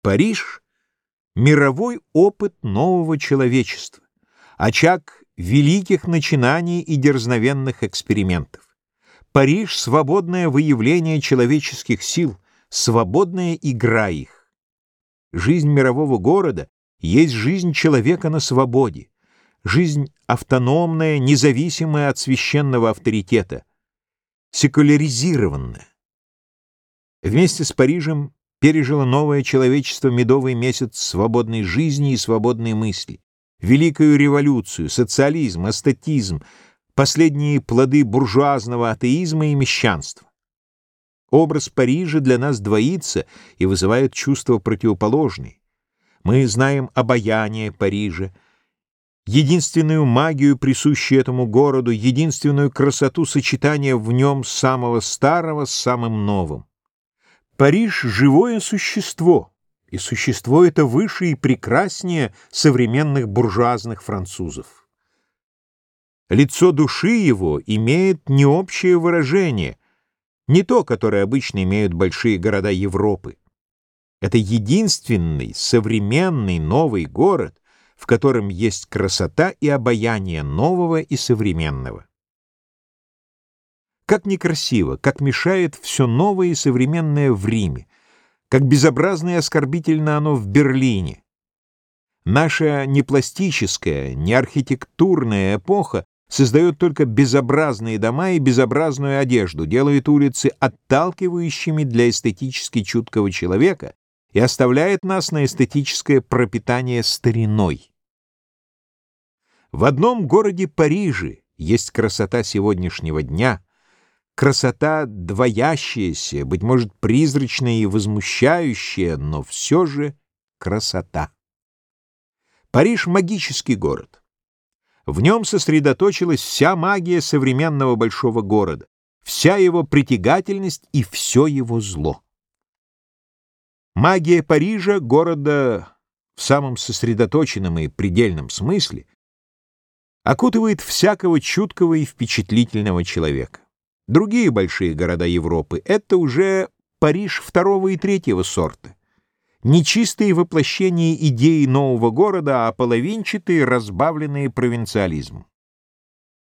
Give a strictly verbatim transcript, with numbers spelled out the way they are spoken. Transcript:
Париж — мировой опыт нового человечества, очаг великих начинаний и дерзновенных экспериментов. Париж — свободное выявление человеческих сил, свободная игра их. Жизнь мирового города есть жизнь человека на свободе, жизнь автономная, независимая от священного авторитета, секуляризированная. Вместе с Парижем пережило новое человечество медовый месяц свободной жизни и свободной мысли, великую революцию, социализм, эстетизм, последние плоды буржуазного атеизма и мещанства. Образ Парижа для нас двоится и вызывает чувства противоположные. Мы знаем обаяние Парижа, единственную магию, присущую этому городу, единственную красоту сочетания в нем самого старого с самым новым. Париж — живое существо, и существо это выше и прекраснее современных буржуазных французов. Лицо души его имеет не общее выражение, не то, которое обычно имеют большие города Европы. Это единственный современный новый город, в котором есть красота и обаяние нового и современного. Как некрасиво, как мешает все новое и современное в Риме, как безобразно и оскорбительно оно в Берлине. Наша не пластическая, не архитектурная эпоха создает только безобразные дома и безобразную одежду, делает улицы отталкивающими для эстетически чуткого человека и оставляет нас на эстетическое пропитание стариной. В одном городе Париже есть красота сегодняшнего дня, красота двоящаяся, быть может, призрачная и возмущающая, но все же красота. Париж — магический город. В нем сосредоточилась вся магия современного большого города, вся его притягательность и все его зло. Магия Парижа, города в самом сосредоточенном и предельном смысле, окутывает всякого чуткого и впечатлительного человека. Другие большие города Европы — это уже Париж второго и третьего сорта. Нечистые воплощения идеи нового города, а половинчатые, разбавленные провинциализмом.